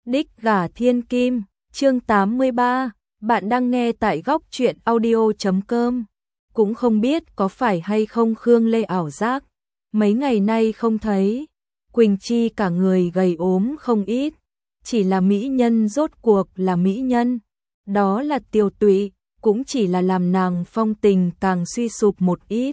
Đích gả thiên kim, chương 83, bạn đang nghe tại góc truyện audio.com. Cũng không biết có phải hay không Khương Lê ảo giác, mấy ngày nay không thấy, Quỳnh Chi cả người gầy ốm không ít, chỉ là mỹ nhân rốt cuộc là mỹ nhân, đó là Tiêu Tụy, cũng chỉ là làm nàng phong tình càng suy sụp một ít.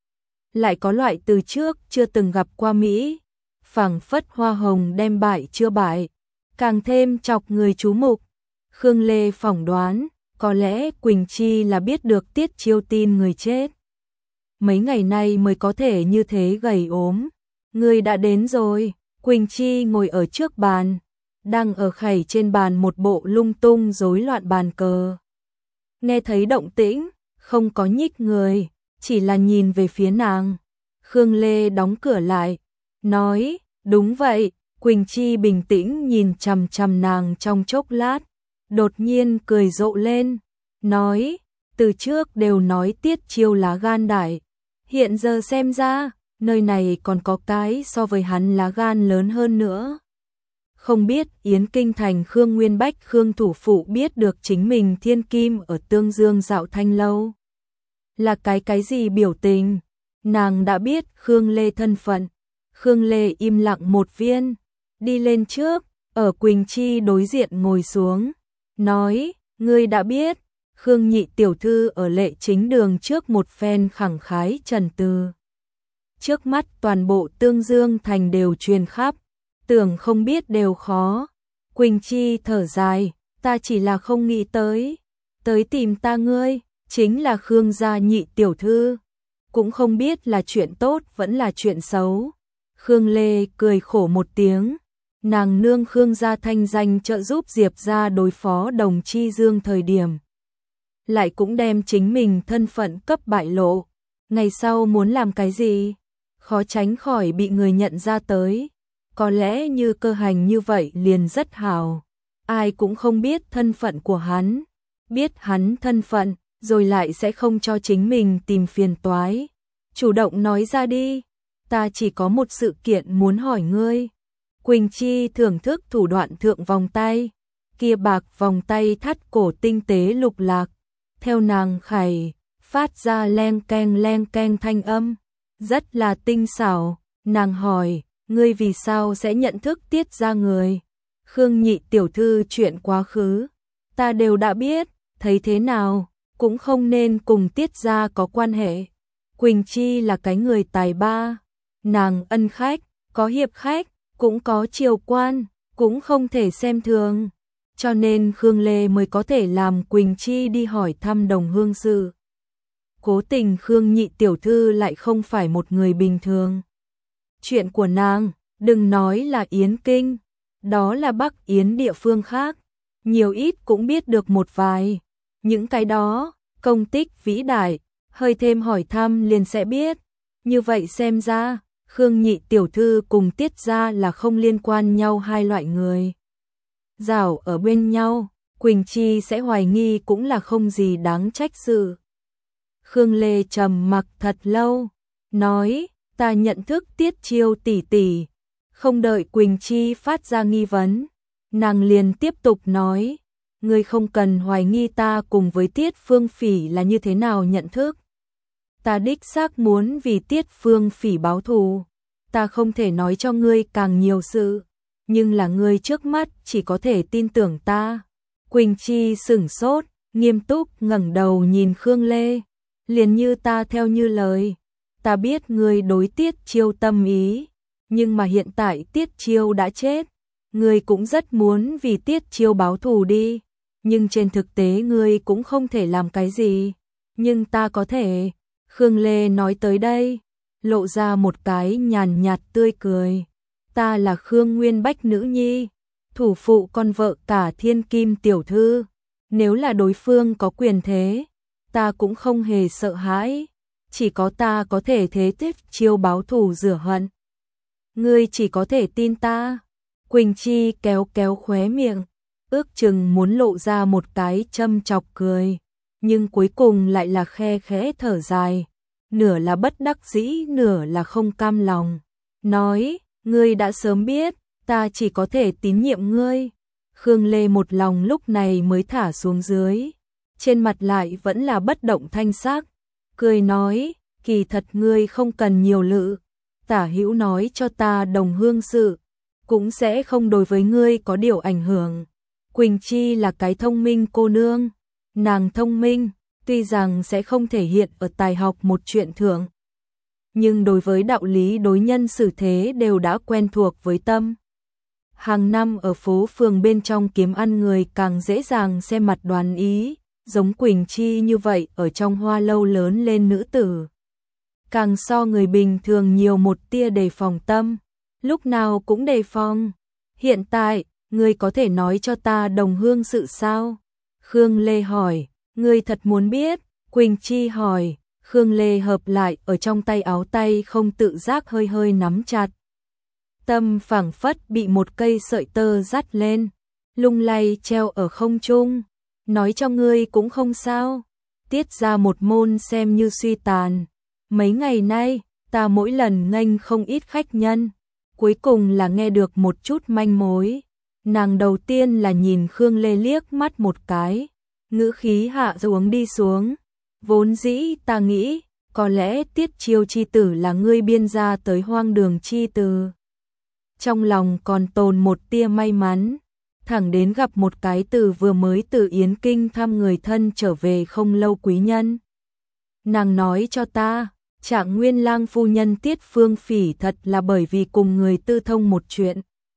Lại có loại từ trước chưa từng gặp qua Mỹ, phảng phất hoa hồng đem bại chưa bại, càng thêm chọc người chú mục. Khương Lê phỏng đoán, có lẽ Quỳnh Chi là biết được Tiết Chiêu tin người chết. Mấy ngày nay mới có thể như thế gầy ốm. Người đã đến rồi, Quỳnh Chi ngồi ở trước bàn, đang ở khẩy trên bàn một bộ lung tung rối loạn bàn cờ. Nghe thấy động tĩnh, không có nhích người, chỉ là nhìn về phía nàng. Khương Lê đóng cửa lại, nói, đúng vậy. Quỳnh Chi bình tĩnh nhìn chằm chằm nàng trong chốc lát, đột nhiên cười rộ lên, nói, từ trước đều nói Tiết Chiêu lá gan đại, hiện giờ xem ra, nơi này còn có cái so với hắn lá gan lớn hơn nữa. Không biết Yến Kinh Thành Khương Nguyên Bách Khương thủ phụ biết được chính mình thiên kim ở Tương Dương dạo thanh lâu là cái gì biểu tình, nàng đã biết Khương Lê thân phận. Khương Lê im lặng một viên, đi lên trước, ở Quỳnh Chi đối diện ngồi xuống, nói, ngươi đã biết. Khương nhị tiểu thư ở Lệ Chính Đường trước một phen khẳng khái trần từ. Trước mắt toàn bộ Tương Dương thành đều truyền khắp, tưởng không biết đều khó. Quỳnh Chi thở dài, ta chỉ là không nghĩ tới tìm ta ngươi, chính là Khương gia nhị tiểu thư, cũng không biết là chuyện tốt vẫn là chuyện xấu. Khương Lê cười khổ một tiếng, nàng nương Khương gia thanh danh trợ giúp Diệp gia đối phó Đồng Chi Dương thời điểm, lại cũng đem chính mình thân phận cấp bại lộ, ngày sau muốn làm cái gì, khó tránh khỏi bị người nhận ra tới. Có lẽ như Cơ Hành như vậy liền rất hào, ai cũng không biết thân phận của hắn, biết hắn thân phận, rồi lại sẽ không cho chính mình tìm phiền toái. Chủ động nói ra đi, ta chỉ có một sự kiện muốn hỏi ngươi. Quỳnh Chi thưởng thức thủ đoạn thượng vòng tay, kia bạc vòng tay thắt cổ tinh tế lục lạc, theo nàng khẩy, phát ra len keng thanh âm, rất là tinh xảo. Nàng hỏi, ngươi vì sao sẽ nhận thức Tiết ra người? Khương nhị tiểu thư chuyện quá khứ, ta đều đã biết, thấy thế nào, cũng không nên cùng Tiết ra có quan hệ. Quỳnh Chi là cái người tài ba, nàng ân khách, có hiệp khách, cũng có triều quan, cũng không thể xem thường. Cho nên Khương Lê mới có thể làm Quỳnh Chi đi hỏi thăm đồng hương sự. Cố tình Khương nhị tiểu thư lại không phải một người bình thường. Chuyện của nàng, đừng nói là Yến Kinh, đó là Bắc Yến địa phương khác, nhiều ít cũng biết được một vài. Những cái đó, công tích vĩ đại, hơi thêm hỏi thăm liền sẽ biết. Như vậy xem ra, Khương nhị tiểu thư cùng Tiết gia là không liên quan nhau hai loại người. Rảo ở bên nhau, Quỳnh Chi sẽ hoài nghi cũng là không gì đáng trách sự. Khương Lê trầm mặc thật lâu, nói, ta nhận thức Tiết Chiêu tỷ tỷ. Không đợi Quỳnh Chi phát ra nghi vấn, nàng liền tiếp tục nói, ngươi không cần hoài nghi ta cùng với Tiết Phương Phỉ là như thế nào nhận thức. Ta đích xác muốn vì Tiết Phương Phỉ báo thù, ta không thể nói cho ngươi càng nhiều sự, nhưng là ngươi trước mắt chỉ có thể tin tưởng ta. Quỳnh Chi sửng sốt, nghiêm túc ngẩng đầu nhìn Khương Lê, liền như ta theo như lời, ta biết ngươi đối Tiết Chiêu tâm ý, nhưng mà hiện tại Tiết Chiêu đã chết, ngươi cũng rất muốn vì Tiết Chiêu báo thù đi, nhưng trên thực tế ngươi cũng không thể làm cái gì, nhưng ta có thể. Khương Lê nói tới đây, lộ ra một cái nhàn nhạt tươi cười, ta là Khương Nguyên Bách nữ nhi, thủ phụ con vợ cả thiên kim tiểu thư, nếu là đối phương có quyền thế, ta cũng không hề sợ hãi, chỉ có ta có thể thế Tiết Chiêu báo thù rửa hận. Ngươi chỉ có thể tin ta. Quỳnh Chi kéo kéo khóe miệng, ước chừng muốn lộ ra một cái châm chọc cười, nhưng cuối cùng lại là khe khẽ thở dài, nửa là bất đắc dĩ nửa là không cam lòng, nói, ngươi đã sớm biết, ta chỉ có thể tín nhiệm ngươi, Khương Lê một lòng lúc này mới thả xuống dưới, trên mặt lại vẫn là bất động thanh sắc, cười nói, kỳ thật ngươi không cần nhiều lự, Tả Hữu nói cho ta đồng hương sự, cũng sẽ không đối với ngươi có điều ảnh hưởng. Quỳnh Chi là cái thông minh cô nương, nàng thông minh, tuy rằng sẽ không thể hiện ở tài học một chuyện thượng, nhưng đối với đạo lý đối nhân xử thế đều đã quen thuộc với tâm. Hàng năm ở phố phường bên trong kiếm ăn người càng dễ dàng xem mặt đoán ý, giống Quỳnh Chi như vậy ở trong hoa lâu lớn lên nữ tử. Càng so người bình thường nhiều một tia đề phòng tâm, lúc nào cũng đề phòng. Hiện tại, ngươi có thể nói cho ta đồng hương sự sao? Khương Lê hỏi, ngươi thật muốn biết? Quỳnh Chi hỏi, Khương Lê hợp lại ở trong tay áo tay không tự giác hơi hơi nắm chặt. Tâm phảng phất bị một cây sợi tơ dắt lên, lung lay treo ở không trung. Nói cho ngươi cũng không sao, tiết ra một môn xem như suy tàn. Mấy ngày nay, ta mỗi lần nghênh không ít khách nhân, cuối cùng là nghe được một chút manh mối. Nàng đầu tiên là nhìn Khương Lê liếc mắt một cái, ngữ khí hạ xuống đi xuống. Vốn dĩ ta nghĩ, có lẽ Tiết Chiêu chi tử là ngươi biên ra tới hoang đường chi từ. Trong lòng còn tồn một tia may mắn, thẳng đến gặp một cái từ vừa mới từ Yến Kinh thăm người thân trở về không lâu quý nhân. Nàng nói cho ta, Trạng Nguyên Lang phu nhân Tiết Phương Phỉ thật là bởi vì cùng người tư thông một chuyện.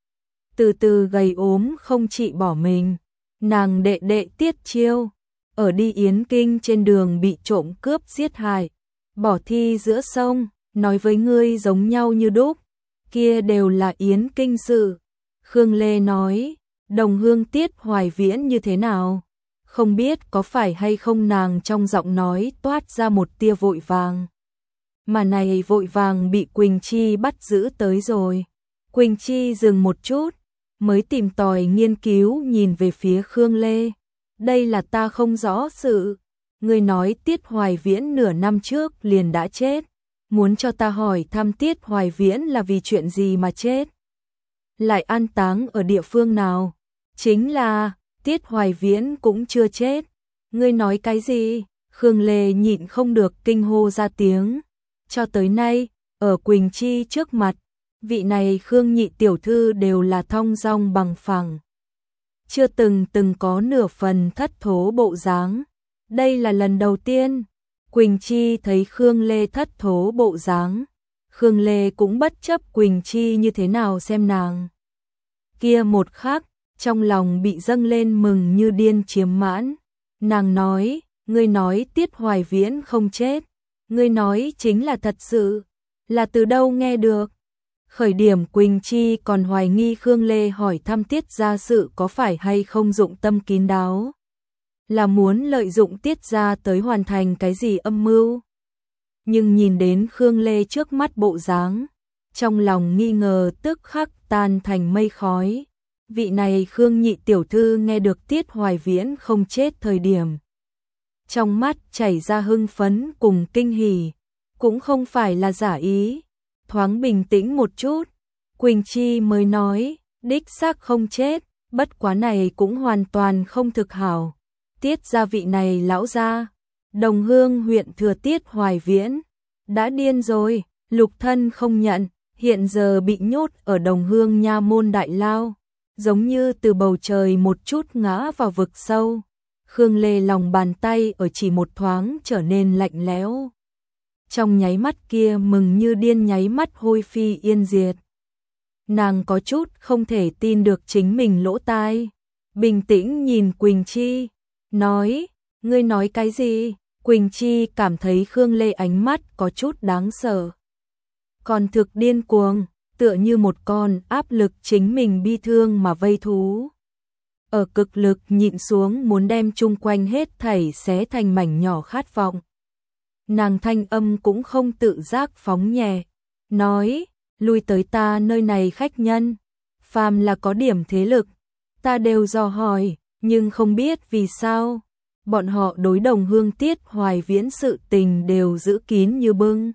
Từ từ gầy ốm không trị bỏ mình, nàng đệ đệ Tiết Chiêu, ở đi Yến Kinh trên đường bị trộm cướp giết hại, bỏ thi giữa sông, nói với ngươi giống nhau như đúc, kia đều là Yến Kinh sự. Khương Lê nói, đồng hương Tiết Hoài Viễn như thế nào? Không biết có phải hay không nàng trong giọng nói toát ra một tia vội vàng. Mà này vội vàng bị Quỳnh Chi bắt giữ tới rồi. Quỳnh Chi dừng một chút, mới tìm tòi nghiên cứu nhìn về phía Khương Lê. Đây là ta không rõ sự. Ngươi nói Tiết Hoài Viễn nửa năm trước liền đã chết. Muốn cho ta hỏi thăm Tiết Hoài Viễn là vì chuyện gì mà chết? Lại an táng ở địa phương nào? Chính là, Tiết Hoài Viễn cũng chưa chết. Ngươi nói cái gì? Khương Lê nhịn không được kinh hô ra tiếng. Cho tới nay, ở Quỳnh Chi trước mặt, vị này Khương nhị tiểu thư đều là thong dong bằng phẳng. Chưa từng có nửa phần thất thố bộ dáng. Đây là lần đầu tiên, Quỳnh Chi thấy Khương Lê thất thố bộ dáng. Khương Lê cũng bất chấp Quỳnh Chi như thế nào xem nàng. Kia một khắc, trong lòng bị dâng lên mừng như điên chiếm mãn. Nàng nói, ngươi nói Tiết Hoài Viễn không chết. Ngươi nói chính là thật sự, là từ đâu nghe được? Khởi điểm Quỳnh Chi còn hoài nghi Khương Lê hỏi thăm Tiết gia sự có phải hay không dụng tâm kín đáo, là muốn lợi dụng Tiết gia tới hoàn thành cái gì âm mưu. Nhưng nhìn đến Khương Lê trước mắt bộ dáng, trong lòng nghi ngờ tức khắc tan thành mây khói. Vị này Khương nhị tiểu thư nghe được Tiết Hoài Viễn không chết thời điểm, trong mắt chảy ra hưng phấn cùng kinh hỉ, cũng không phải là giả ý. Thoáng bình tĩnh một chút, Quỳnh Chi mới nói, đích xác không chết, bất quá này cũng hoàn toàn không thực hảo. Tiết gia vị này lão gia, Đồng Hương huyện thừa Tiết Hoài Viễn, đã điên rồi, lục thân không nhận, hiện giờ bị nhốt ở Đồng Hương nha môn đại lao, giống như từ bầu trời một chút ngã vào vực sâu. Khương Lê lòng bàn tay ở chỉ một thoáng trở nên lạnh lẽo. Trong nháy mắt kia mừng như điên nháy mắt hôi phi yên diệt. Nàng có chút không thể tin được chính mình lỗ tai. Bình tĩnh nhìn Quỳnh Chi, nói, ngươi nói cái gì? Quỳnh Chi cảm thấy Khương Lê ánh mắt có chút đáng sợ. Còn thực điên cuồng, tựa như một con áp lực chính mình bi thương mà vây thú. Ở cực lực nhịn xuống muốn đem chung quanh hết thảy xé thành mảnh nhỏ khát vọng. Nàng thanh âm cũng không tự giác phóng nhẹ, nói, lui tới ta nơi này khách nhân, phàm là có điểm thế lực, ta đều dò hỏi, nhưng không biết vì sao, bọn họ đối Đồng Hương Tiết Hoài Viễn sự tình đều giữ kín như bưng.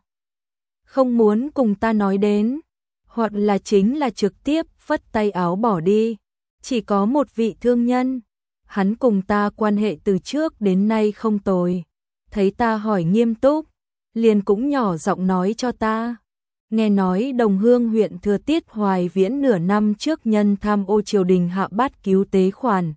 Không muốn cùng ta nói đến, hoặc là chính là trực tiếp phất tay áo bỏ đi. chỉ có một vị thương nhân. Hắn cùng ta quan hệ từ trước đến nay không tồi. Thấy ta hỏi nghiêm túc, liền cũng nhỏ giọng nói cho ta. Nghe nói Đồng Hương huyện thừa Tiết Hoài Viễn nửa năm trước nhân tham ô triều đình hạ bát cứu tế khoản,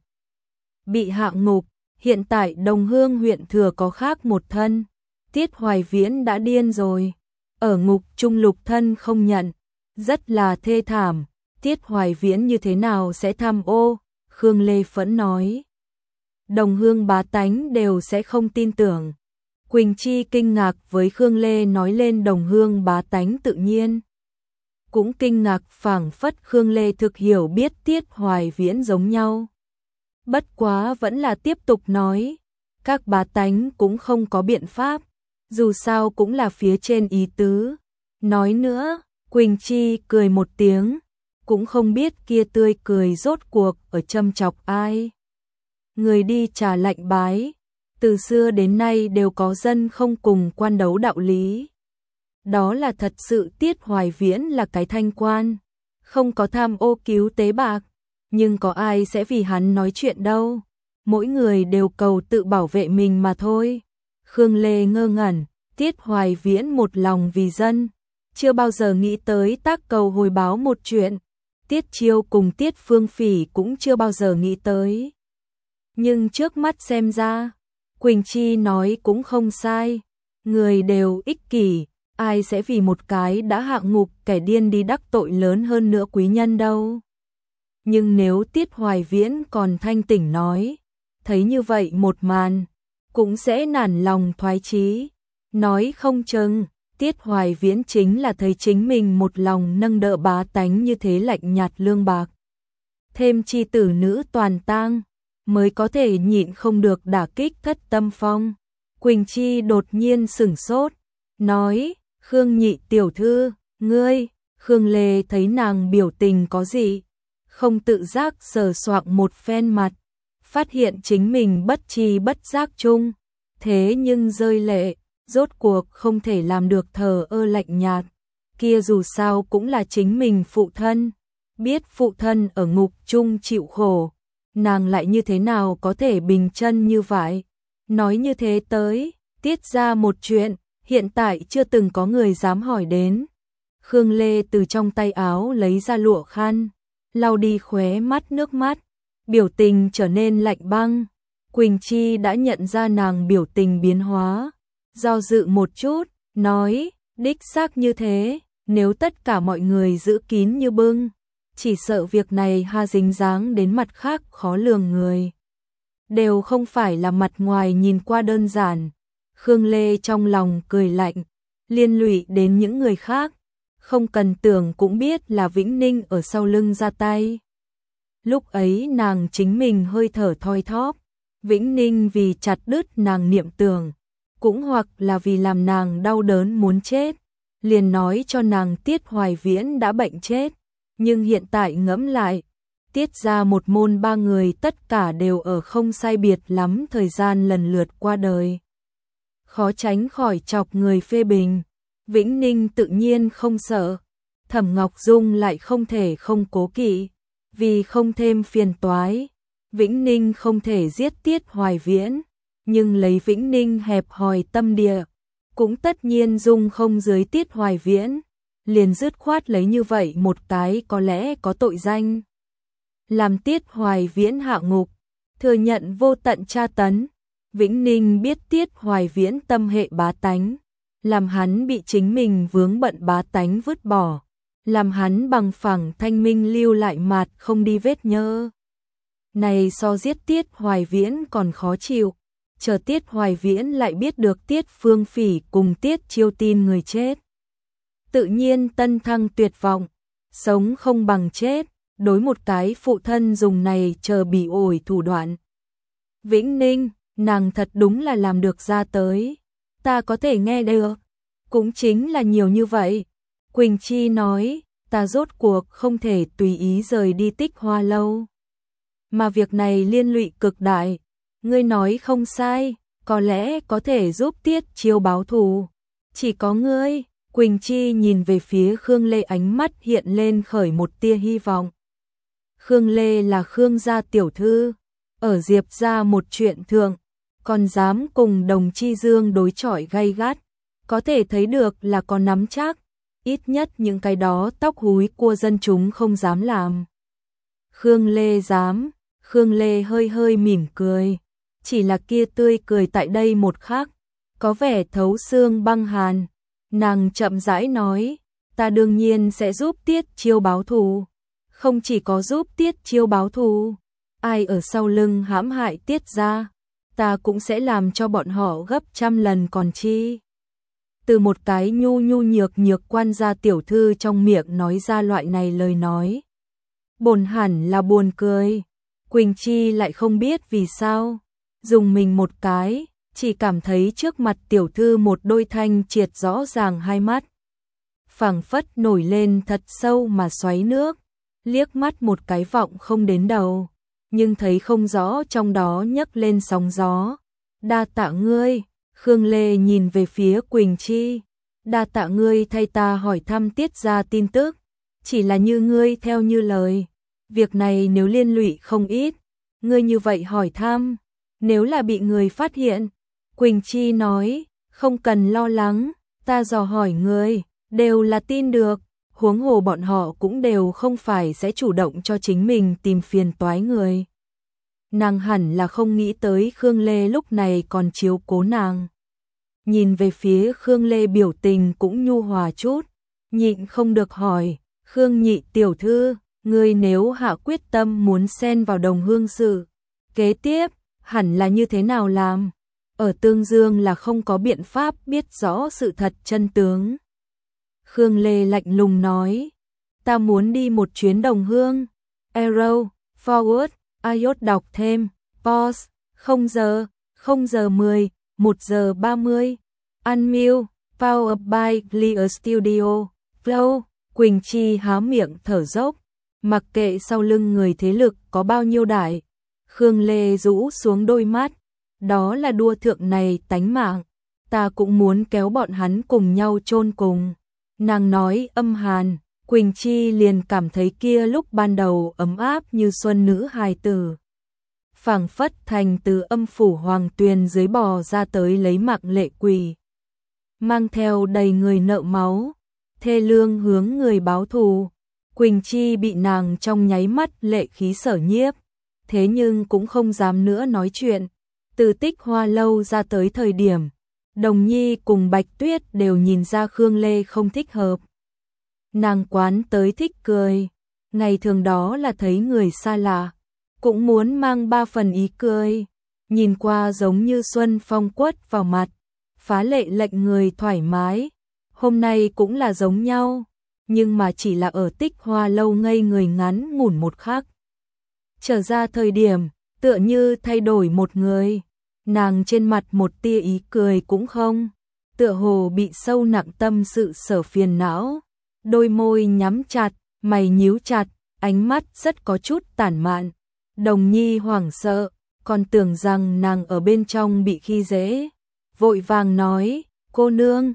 bị hạ ngục. Hiện tại Đồng Hương huyện thừa có khác một thân. Tiết Hoài Viễn đã điên rồi. Ở ngục trung lục thân không nhận. Rất là thê thảm. Tiết Hoài Viễn như thế nào sẽ tham ô? Khương Lê Phẫn nói. Đồng Hương bá tánh đều sẽ không tin tưởng. Quỳnh Chi kinh ngạc với Khương Lê nói lên Đồng Hương bá tánh tự nhiên. Cũng kinh ngạc phảng phất Khương Lê thực hiểu biết Tiết Hoài Viễn giống nhau. Bất quá vẫn là tiếp tục nói. Các bá tánh cũng không có biện pháp. Dù sao cũng là phía trên ý tứ. Nói nữa, Quỳnh Chi cười một tiếng. Cũng không biết kia tươi cười rốt cuộc ở châm chọc ai. Người đi trả lệnh bái. Từ xưa đến nay đều có dân không cùng quan đấu đạo lý. Đó là thật sự Tiết Hoài Viễn là cái thanh quan. Không có tham ô cứu tế bạc. Nhưng có ai sẽ vì hắn nói chuyện đâu. Mỗi người đều cầu tự bảo vệ mình mà thôi. Khương Lê ngơ ngẩn. Tiết Hoài Viễn một lòng vì dân. Chưa bao giờ nghĩ tới tác cầu hồi báo một chuyện. Tiết Chiêu cùng Tiết Phương Phỉ cũng chưa bao giờ nghĩ tới. Nhưng trước mắt xem ra, Quỳnh Chi nói cũng không sai. Người đều ích kỷ, ai sẽ vì một cái đã hạ ngục kẻ điên đi đắc tội lớn hơn nữa quý nhân đâu. Nhưng nếu Tiết Hoài Viễn còn thanh tỉnh nói, thấy như vậy một màn, cũng sẽ nản lòng thoái chí. Nói không chừng, Tiết Hoài Viễn chính là thấy chính mình một lòng nâng đỡ bá tánh như thế lạnh nhạt lương bạc. Thêm chi tử nữ toàn tang, mới có thể nhịn không được đả kích thất tâm phong. Quỳnh Chi đột nhiên sửng sốt, nói, Khương nhị tiểu thư, ngươi. Khương Lê thấy nàng biểu tình có gì, không tự giác sờ soạng một phen mặt, phát hiện chính mình bất tri bất giác chung, thế nhưng rơi lệ, rốt cuộc không thể làm được thờ ơ lạnh nhạt, kia dù sao cũng là chính mình phụ thân, biết phụ thân ở ngục chung chịu khổ, nàng lại như thế nào có thể bình chân như vậy, nói như thế tới, tiết ra một chuyện, hiện tại chưa từng có người dám hỏi đến. Khương Lê từ trong tay áo lấy ra lụa khăn, lau đi khóe mắt nước mắt, biểu tình trở nên lạnh băng. Quỳnh Chi đã nhận ra nàng biểu tình biến hóa, do dự một chút, nói, đích xác như thế, nếu tất cả mọi người giữ kín như bưng, chỉ sợ việc này ha dính dáng đến mặt khác khó lường người. Đều không phải là mặt ngoài nhìn qua đơn giản. Khương Lê trong lòng cười lạnh, liên lụy đến những người khác, không cần tưởng cũng biết là Vĩnh Ninh ở sau lưng ra tay. Lúc ấy nàng chính mình hơi thở thoi thóp, Vĩnh Ninh vì chặt đứt nàng niệm tưởng, cũng hoặc là vì làm nàng đau đớn muốn chết, liền nói cho nàng Tiết Hoài Viễn đã bệnh chết, nhưng hiện tại ngẫm lại, Tiết ra một môn ba người tất cả đều ở không sai biệt lắm thời gian lần lượt qua đời. Khó tránh khỏi chọc người phê bình, Vĩnh Ninh tự nhiên không sợ, Thẩm Ngọc Dung lại không thể không cố kỵ, vì không thêm phiền toái, Vĩnh Ninh không thể giết Tiết Hoài Viễn, nhưng lấy Vĩnh Ninh hẹp hòi tâm địa, cũng tất nhiên dung không dưới Tiết Hoài Viễn, liền dứt khoát lấy như vậy một cái có lẽ có tội danh. Làm Tiết Hoài Viễn hạ ngục, thừa nhận vô tận tra tấn, Vĩnh Ninh biết Tiết Hoài Viễn tâm hệ bá tánh, làm hắn bị chính mình vướng bận bá tánh vứt bỏ, làm hắn bằng phẳng thanh minh lưu lại mạt không đi vết nhơ. Này so giết Tiết Hoài Viễn còn khó chịu, chờ Tiết Hoài Viễn lại biết được Tiết Phương Phỉ cùng Tiết Chiêu tin người chết. Tự nhiên tân thăng tuyệt vọng, sống không bằng chết, đối một cái phụ thân dùng này chờ bị ổi thủ đoạn. Vĩnh Ninh, nàng thật đúng là làm được ra tới, ta có thể nghe được, cũng chính là nhiều như vậy. Quỳnh Chi nói, ta rốt cuộc không thể tùy ý rời đi Tích Hoa lâu. Mà việc này liên lụy cực đại, ngươi nói không sai, có lẽ có thể giúp Tiết Chiêu báo thù. Chỉ có ngươi, Quỳnh Chi nhìn về phía Khương Lê ánh mắt hiện lên khởi một tia hy vọng. Khương Lê là Khương gia tiểu thư, ở Diệp gia một chuyện thượng, còn dám cùng Đồng Chi Dương đối chọi gay gắt, có thể thấy được là có nắm chắc, ít nhất những cái đó tóc húi cua dân chúng không dám làm. Khương Lê dám, Khương Lê hơi hơi mỉm cười, chỉ là kia tươi cười tại đây một khắc, có vẻ thấu xương băng hàn, nàng chậm rãi nói, ta đương nhiên sẽ giúp Tiết Chiêu báo thù, không chỉ có giúp Tiết Chiêu báo thù, ai ở sau lưng hãm hại Tiết gia, ta cũng sẽ làm cho bọn họ gấp trăm lần còn chi. Từ một cái nhu nhu nhược nhược quan gia tiểu thư trong miệng nói ra loại này lời nói. Bổn hẳn là buồn cười, Quỳnh Chi lại không biết vì sao, dùng mình một cái, chỉ cảm thấy trước mặt tiểu thư một đôi thanh triệt rõ ràng hai mắt. Phảng phất nổi lên thật sâu mà xoáy nước, liếc mắt một cái vọng không đến đầu, nhưng thấy không rõ trong đó nhấc lên sóng gió. Đa tạ ngươi, Khương Lê nhìn về phía Quỳnh Chi, đa tạ ngươi thay ta hỏi thăm Tiết gia tin tức, chỉ là như ngươi theo như lời, việc này nếu liên lụy không ít, ngươi như vậy hỏi thăm, nếu là bị người phát hiện, Quỳnh Chi nói, không cần lo lắng, ta dò hỏi ngươi, đều là tin được, huống hồ bọn họ cũng đều không phải sẽ chủ động cho chính mình tìm phiền toái người. Nàng hẳn là không nghĩ tới Khương Lê lúc này còn chiếu cố nàng. Nhìn về phía Khương Lê biểu tình cũng nhu hòa chút, nhịn không được hỏi, Khương nhị tiểu thư, ngươi nếu hạ quyết tâm muốn xen vào Đồng Hương sự, kế tiếp, hẳn là như thế nào làm? Ở Tương Dương là không có biện pháp biết rõ sự thật chân tướng. Khương Lê lạnh lùng nói, ta muốn đi một chuyến Đồng Hương. Arrow, forward, iốt đọc thêm, pause, 0 giờ 10, 1 giờ 30, unmute, powered by Clear Studio, flow. Quỳnh Chi há miệng thở dốc, mặc kệ sau lưng người thế lực có bao nhiêu đại. Khương Lê rũ xuống đôi mắt, đó là đua thượng này tánh mạng, ta cũng muốn kéo bọn hắn cùng nhau chôn cùng. Nàng nói âm hàn, Quỳnh Chi liền cảm thấy kia lúc ban đầu ấm áp như xuân nữ hài tử. Phảng phất thành từ âm phủ hoàng tuyền dưới bò ra tới lấy mạng lệ quỷ. Mang theo đầy người nợ máu, thê lương hướng người báo thù. Quỳnh Chi bị nàng trong nháy mắt lệ khí sở nhiếp, thế nhưng cũng không dám nữa nói chuyện. Từ Tích Hoa lâu ra tới thời điểm, Đồng Nhi cùng Bạch Tuyết đều nhìn ra Khương Lê không thích hợp. Nàng quán tới thích cười, ngày thường đó là thấy người xa lạ, cũng muốn mang ba phần ý cười, nhìn qua giống như xuân phong quất vào mặt, phá lệ lệnh người thoải mái. Hôm nay cũng là giống nhau, nhưng mà chỉ là ở Tích Hoa lâu ngây người ngắn ngủn một khắc. Trở ra thời điểm, tựa như thay đổi một người, nàng trên mặt một tia ý cười cũng không, tựa hồ bị sâu nặng tâm sự sở phiền não, đôi môi nhắm chặt, mày nhíu chặt, ánh mắt rất có chút tản mạn. Đồng Nhi hoảng sợ, còn tưởng rằng nàng ở bên trong bị khi dễ, vội vàng nói, cô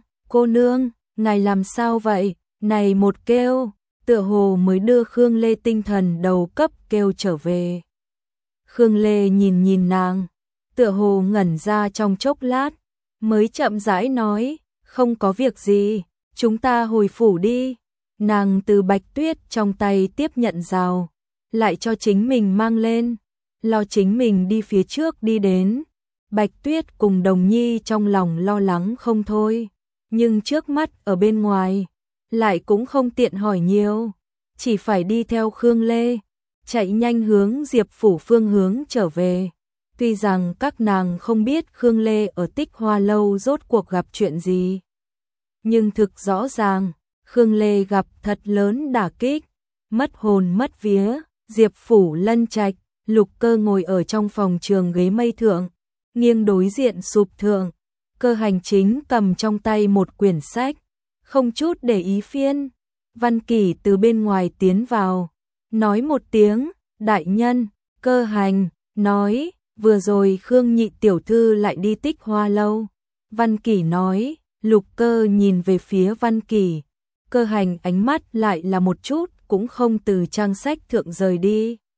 nương, ngài làm sao vậy, này một kêu, tựa hồ mới đưa Khương Lê tinh thần đầu cấp kêu trở về. Khương Lê nhìn nàng, tựa hồ ngẩn ra trong chốc lát, mới chậm rãi nói, không có việc gì, chúng ta hồi phủ đi. Nàng từ Bạch Tuyết trong tay tiếp nhận rào, lại cho chính mình mang lên, lo chính mình đi phía trước đi đến. Bạch Tuyết cùng Đồng Nhi trong lòng lo lắng không thôi, nhưng trước mắt ở bên ngoài, lại cũng không tiện hỏi nhiều, chỉ phải đi theo Khương Lê, chạy nhanh hướng Diệp phủ phương hướng trở về. Tuy rằng các nàng không biết Khương Lê ở Tích Hoa lâu rốt cuộc gặp chuyện gì, nhưng thực rõ ràng, Khương Lê gặp thật lớn đả kích, mất hồn mất vía. Diệp phủ Lân Trạch, Lục Cơ ngồi ở trong phòng trường ghế mây thượng, nghiêng đối diện sụp thượng, Cơ Hành chính cầm trong tay một quyển sách, không chút để ý phiên. Văn Kỷ từ bên ngoài tiến vào, nói một tiếng, đại nhân. Cơ Hành nói, vừa rồi Khương nhị tiểu thư lại đi Tích Hoa lâu. Văn Kỷ nói, Lục Cơ nhìn về phía Văn Kỷ, Cơ Hành ánh mắt lại là một chút cũng không từ trang sách thượng rời đi.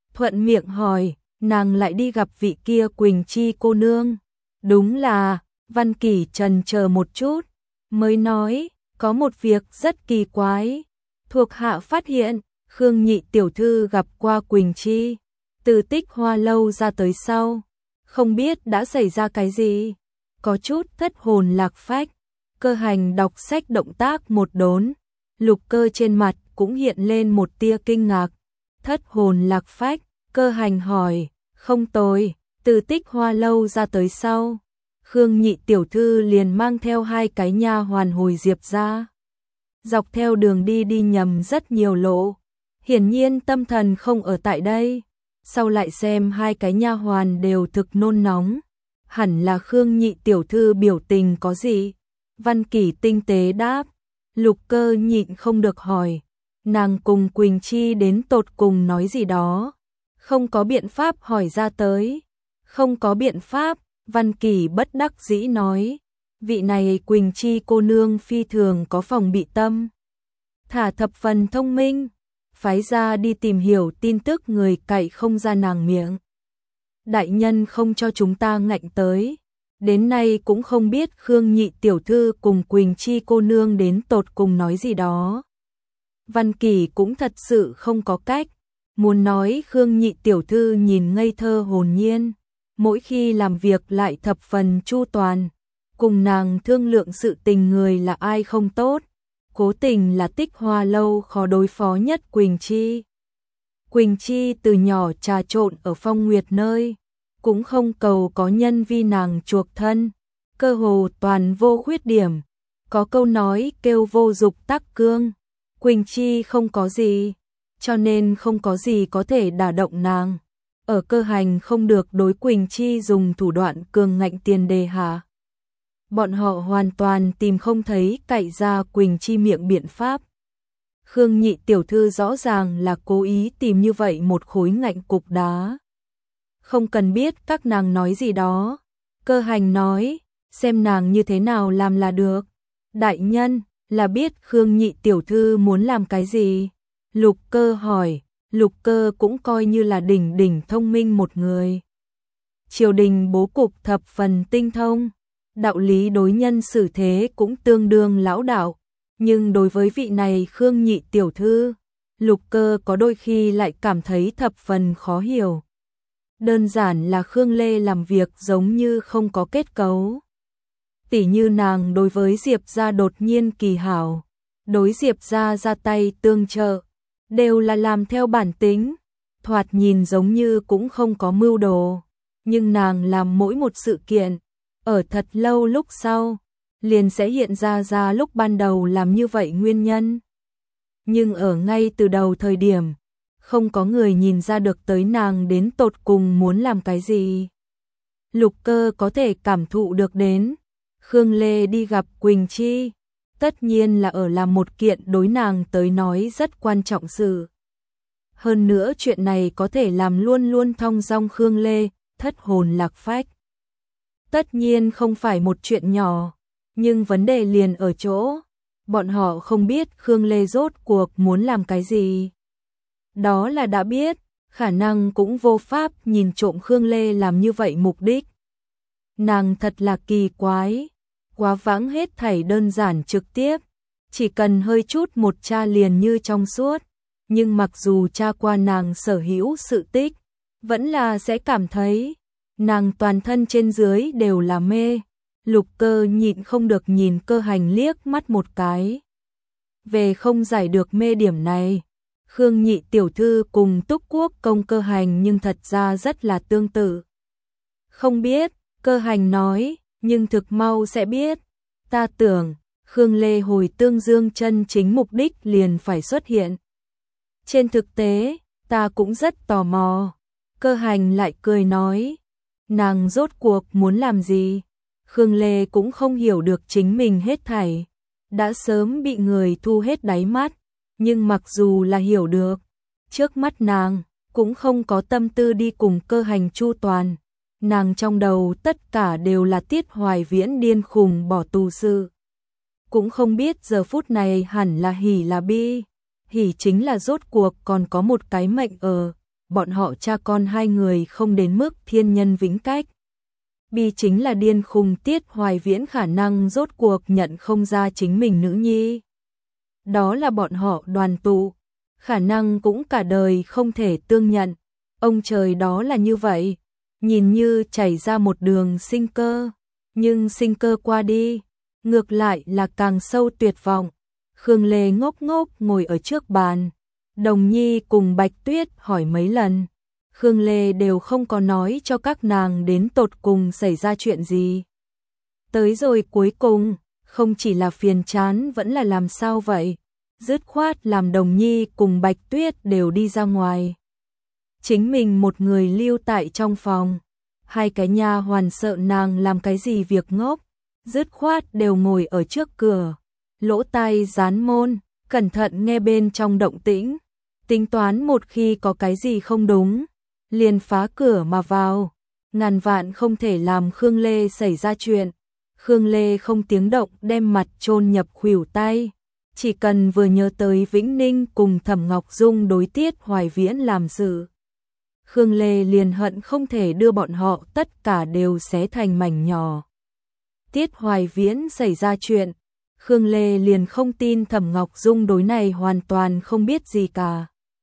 thuận miệng hỏi, nàng lại đi gặp vị kia Quỳnh Chi cô nương. Đúng là, Văn Kỷ chần chờ một chút, mới nói, có một việc rất kỳ quái. Thuộc hạ phát hiện, Khương nhị tiểu thư gặp qua Quỳnh Chi, từ Tích Hoa lâu ra tới sau, không biết đã xảy ra cái gì, có chút thất hồn lạc phách. Cơ Hành đọc sách động tác một đốn, Lục Cơ trên mặt cũng hiện lên một tia kinh ngạc. Thất hồn lạc phách, Cơ Hành hỏi, không tồi, từ Tích Hoa lâu ra tới sau, Khương nhị tiểu thư liền mang theo 2 cái nha hoàn hồi Diệp gia. Dọc theo đường đi nhầm rất nhiều lộ, hiển nhiên tâm thần không ở tại đây. Sau lại xem 2 cái nha hoàn đều thực nôn nóng, hẳn là Khương nhị tiểu thư biểu tình có gì. Văn Kỷ tinh tế đáp. Lục Cơ nhịn không được hỏi, nàng cùng Quỳnh Chi đến tột cùng nói gì đó, không có biện pháp hỏi ra tới. Không có biện pháp, Văn Kỷ bất đắc dĩ nói, vị này Quỳnh Chi cô nương phi thường có phòng bị tâm, thả thập phần thông minh, phái ra đi tìm hiểu tin tức người cậy không ra nàng miệng. Đại nhân không cho chúng ta ngạnh tới, đến nay cũng không biết Khương nhị tiểu thư cùng Quỳnh Chi cô nương đến tột cùng nói gì đó. Văn Kỷ cũng thật sự không có cách, muốn nói Khương nhị tiểu thư nhìn ngây thơ hồn nhiên, mỗi khi làm việc lại thập phần chu toàn, cùng nàng thương lượng sự tình người là ai không tốt, cố tình là Tích Hoa lâu khó đối phó nhất Quỳnh Chi. Quỳnh Chi từ nhỏ trà trộn ở Phong Nguyệt nơi, cũng không cầu có nhân vi nàng chuộc thân, cơ hồ toàn vô khuyết điểm, có câu nói kêu vô dục tắc cương, Quỳnh Chi không có gì, cho nên không có gì có thể đả động nàng. Ở Cơ Hành không được đối Quỳnh Chi dùng thủ đoạn cường ngạnh tiền đề hạ, bọn họ hoàn toàn tìm không thấy cậy ra Quỳnh Chi miệng biện pháp. Khương nhị tiểu thư rõ ràng là cố ý tìm như vậy một khối ngạnh cục đá. Không cần biết các nàng nói gì đó, Cơ Hành nói, xem nàng như thế nào làm là được. Đại nhân, là biết Khương nhị tiểu thư muốn làm cái gì? Lục Cơ hỏi. Lục Cơ cũng coi như là đỉnh thông minh một người. Triều đình bố cục thập phần tinh thông, đạo lý đối nhân xử thế cũng tương đương lão đạo, nhưng đối với vị này Khương nhị tiểu thư, Lục Cơ có đôi khi lại cảm thấy thập phần khó hiểu. Đơn giản là Khương Lê làm việc giống như không có kết cấu. Tỉ như nàng đối với Diệp gia đột nhiên kỳ hảo, đối Diệp gia ra tay tương trợ, đều là làm theo bản tính, thoạt nhìn giống như cũng không có mưu đồ, nhưng nàng làm mỗi một sự kiện, ở thật lâu lúc sau, liền sẽ hiện ra lúc ban đầu làm như vậy nguyên nhân. Nhưng ở ngay từ đầu thời điểm, không có người nhìn ra được tới nàng đến tột cùng muốn làm cái gì. Lục Cơ có thể cảm thụ được đến, Khương Lê đi gặp Quỳnh Chi, tất nhiên là ở làm một kiện đối nàng tới nói rất quan trọng sự. Hơn nữa chuyện này có thể làm luôn luôn thong dong Khương Lê, thất hồn lạc phách. Tất nhiên không phải một chuyện nhỏ, nhưng vấn đề liền ở chỗ, bọn họ không biết Khương Lê rốt cuộc muốn làm cái gì. Đó là đã biết, khả năng cũng vô pháp nhìn trộm Khương Lê làm như vậy mục đích. Nàng thật là kỳ quái, quá vãng hết thảy đơn giản trực tiếp, chỉ cần hơi chút một tra liền như trong suốt, nhưng mặc dù tra qua nàng sở hữu sự tích, vẫn là sẽ cảm thấy nàng toàn thân trên dưới đều là mê. Lục Cơ nhịn không được nhìn Cơ Hành liếc mắt một cái. Về không giải được mê điểm này, Khương nhị tiểu thư cùng Túc Quốc công Cơ Hành nhưng thật ra rất là tương tự. Không biết, Cơ Hành nói, nhưng thực mau sẽ biết. Ta tưởng, Khương Lê hồi tương dương chân chính mục đích liền phải xuất hiện. Trên thực tế, ta cũng rất tò mò. Cơ Hành lại cười nói, nàng rốt cuộc muốn làm gì? Khương Lê cũng không hiểu được chính mình hết thảy, đã sớm bị người thu hết đáy mắt, nhưng mặc dù là hiểu được, trước mắt nàng cũng không có tâm tư đi cùng Cơ Hành chu toàn, nàng trong đầu tất cả đều là Tiết Hoài Viễn điên khùng bỏ tù sự. Cũng không biết giờ phút này hẳn là hỉ là bi, hỉ chính là rốt cuộc còn có một cái mệnh ở, bọn họ cha con hai người không đến mức thiên nhân vĩnh cách. Bi chính là điên khùng Tiết Hoài Viễn khả năng rốt cuộc nhận không ra chính mình nữ nhi. Đó là bọn họ đoàn tụ, khả năng cũng cả đời không thể tương nhận. Ông trời đó là như vậy, nhìn như chảy ra một đường sinh cơ, nhưng sinh cơ qua đi, ngược lại là càng sâu tuyệt vọng. Khương Lê ngốc ngốc ngồi ở trước bàn, Đồng Nhi cùng Bạch Tuyết hỏi mấy lần, Khương Lê đều không có nói cho các nàng đến tột cùng xảy ra chuyện gì. Tới rồi cuối cùng, không chỉ là phiền chán vẫn là làm sao vậy, dứt khoát làm Đồng Nhi cùng Bạch Tuyết đều đi ra ngoài. Chính mình một người lưu tại trong phòng, hai cái nha hoàn sợ nàng làm cái gì việc ngốc, dứt khoát đều ngồi ở trước cửa, lỗ tai dán môn, cẩn thận nghe bên trong động tĩnh, tính toán một khi có cái gì không đúng, liền phá cửa mà vào, ngàn vạn không thể làm Khương Lê xảy ra chuyện. Khương Lê không tiếng động đem mặt chôn nhập khuỷu tay, chỉ cần vừa nhớ tới Vĩnh Ninh cùng Thẩm Ngọc Dung đối Tiết Hoài Viễn làm sự, Khương Lê liền hận không thể đưa bọn họ tất cả đều xé thành mảnh nhỏ. Tiết Hoài Viễn xảy ra chuyện, Khương Lê liền không tin Thẩm Ngọc Dung đối này hoàn toàn không biết gì cả.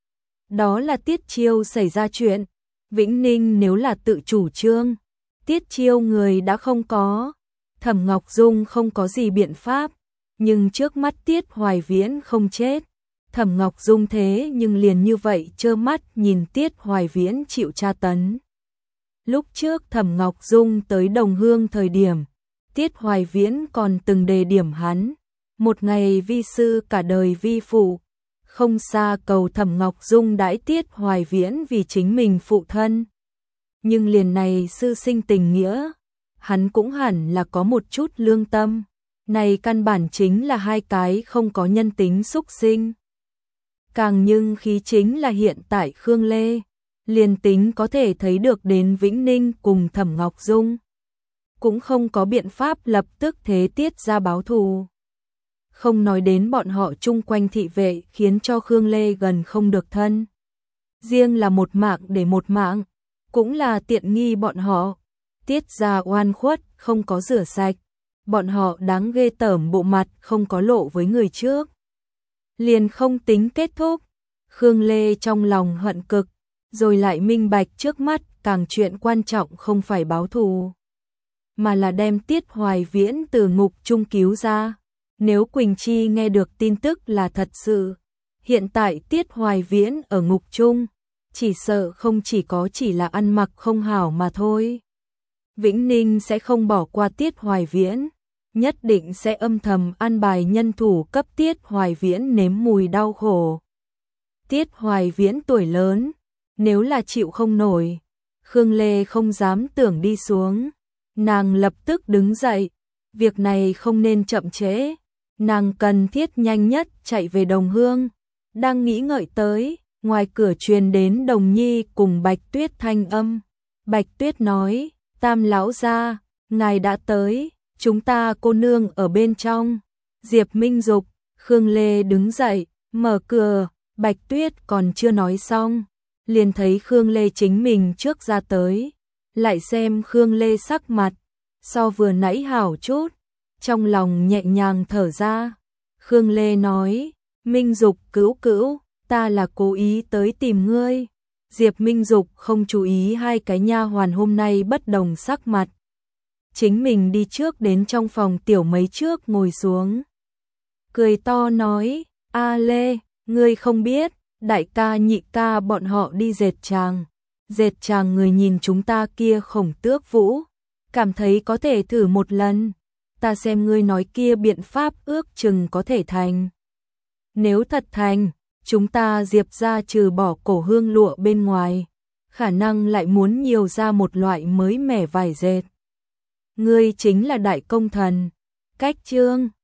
Đó là Tiết Chiêu xảy ra chuyện, Vĩnh Ninh nếu là tự chủ trương, Tiết Chiêu người đã không có, Thẩm Ngọc Dung không có gì biện pháp, nhưng trước mắt Tiết Hoài Viễn không chết. Thẩm Ngọc Dung thế nhưng liền như vậy trơ mắt nhìn Tiết Hoài Viễn chịu tra tấn. Lúc trước Thẩm Ngọc Dung tới Đồng Hương thời điểm, Tiết Hoài Viễn còn từng đề điểm hắn, một ngày vi sư cả đời vi phụ, không xa cầu Thẩm Ngọc Dung đãi Tiết Hoài Viễn vì chính mình phụ thân. Nhưng liền này sư sinh tình nghĩa, hắn cũng hẳn là có một chút lương tâm, này căn bản chính là hai cái không có nhân tính xúc sinh. Càng nhưng khí chính là hiện tại Khương Lê, liền tính có thể thấy được đến Vĩnh Ninh cùng Thẩm Ngọc Dung, cũng không có biện pháp lập tức thế Tiết ra báo thù. Không nói đến bọn họ chung quanh thị vệ khiến cho Khương Lê gần không được thân. Riêng là một mạng để một mạng, cũng là tiện nghi bọn họ. Tiết ra oan khuất, không có rửa sạch. Bọn họ đáng ghê tởm bộ mặt không có lộ với người trước. Liền không tính kết thúc. Khương Lê trong lòng hận cực, rồi lại minh bạch trước mắt càng chuyện quan trọng không phải báo thù, mà là đem Tiết Hoài Viễn từ ngục trung cứu ra. Nếu Quỳnh Chi nghe được tin tức là thật sự, hiện tại Tiết Hoài Viễn ở ngục trung, chỉ sợ không chỉ là ăn mặc không hảo mà thôi. Vĩnh Ninh sẽ không bỏ qua Tiết Hoài Viễn, nhất định sẽ âm thầm an bài nhân thủ cấp Tiết Hoài Viễn nếm mùi đau khổ. Tiết Hoài Viễn tuổi lớn, nếu là chịu không nổi, Khương Lê không dám tưởng đi xuống. Nàng lập tức đứng dậy, việc này không nên chậm trễ, nàng cần thiết nhanh nhất chạy về Đồng Hương. Đang nghĩ ngợi tới, ngoài cửa truyền đến Đồng Nhi cùng Bạch Tuyết thanh âm. Bạch Tuyết nói, Tam lão gia, ngài đã tới, chúng ta cô nương ở bên trong. Diệp Minh Dục, Khương Lê đứng dậy, mở cửa, Bạch Tuyết còn chưa nói xong, liền thấy Khương Lê chính mình trước ra tới, lại xem Khương Lê sắc mặt, so vừa nãy hảo chút, trong lòng nhẹ nhàng thở ra. Khương Lê nói, Minh Dục cữu cữu, ta là cố ý tới tìm ngươi. Diệp Minh Dục không chú ý hai cái nha hoàn hôm nay bất đồng sắc mặt. Chính mình đi trước đến trong phòng tiểu mấy trước ngồi xuống. Cười to nói, A Lê, ngươi không biết, đại ca nhị ca bọn họ đi dệt tràng. Dệt tràng người nhìn chúng ta kia Khổng Tước Vũ, cảm thấy có thể thử một lần. Ta xem ngươi nói kia biện pháp ước chừng có thể thành. Nếu thật thành, chúng ta Diệp ra trừ bỏ cổ hương lụa bên ngoài, khả năng lại muốn nhiều ra một loại mới mẻ vải dệt. Ngươi chính là đại công thần. Cách chương